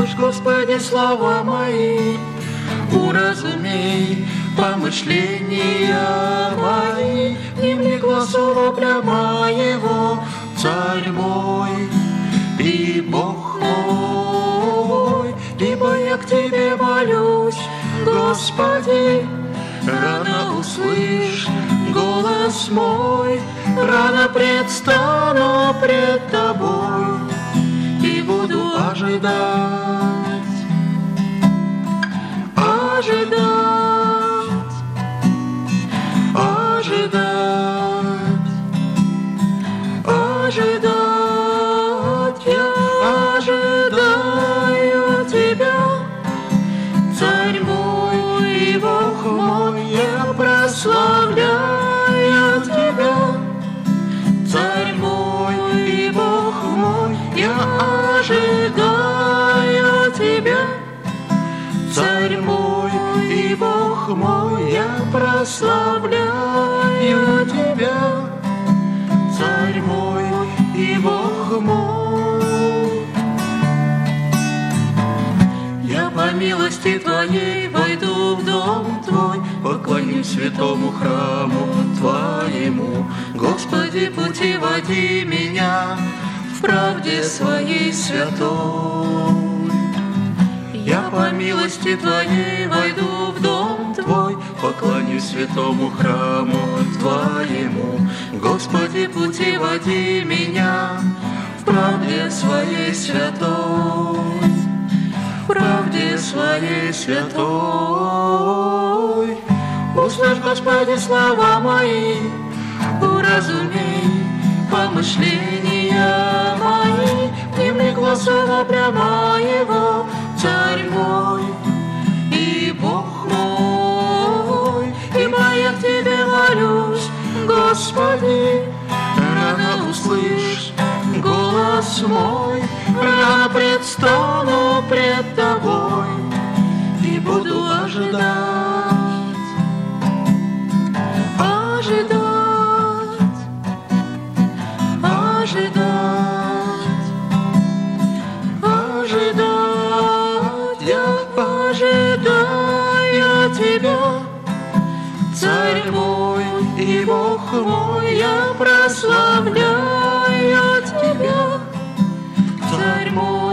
Услышь, Господи, слова мои, уразумей помышления мои, внимни глазу вопля моего, Царь мой и Бог мой, ибо я к Тебе молюсь, Господи, рано услышь голос мой, рано предстану пред Тобой и буду ожидать, ожидать, ожидать, ожидать. Я ожидаю Тебя, Царь мой и Бог мой, я прославляю Тебя, Царь мой и Бог мой, я ожидаю Тебя, Царь мой и Бог мой, я прославляю Тебя, Царь мой и Бог мой. Я по милости Твоей войду в дом Твой, поклонюсь святому храму Твоему. Господи, пути води меня в правде Своей святой. Я по милости Твоей войду в дом Твой, поклонюсь святому храму Твоему. Господи, пути води меня в правде Своей святой, в правде Своей святой. Услышь, Господи, слова мои, уразумей помышления мои, внимни глазу вопля моего, Царь мой и Бог мой, ибо я к Тебе молюсь, Господи, рано услышь голос мой, рано предстану пред Тобой и буду ожидать, ожидать, ожидать, ожидать. Я ожидаю Тебя, Царь мой и Бог мой, я прославляю Тебя, Царь мой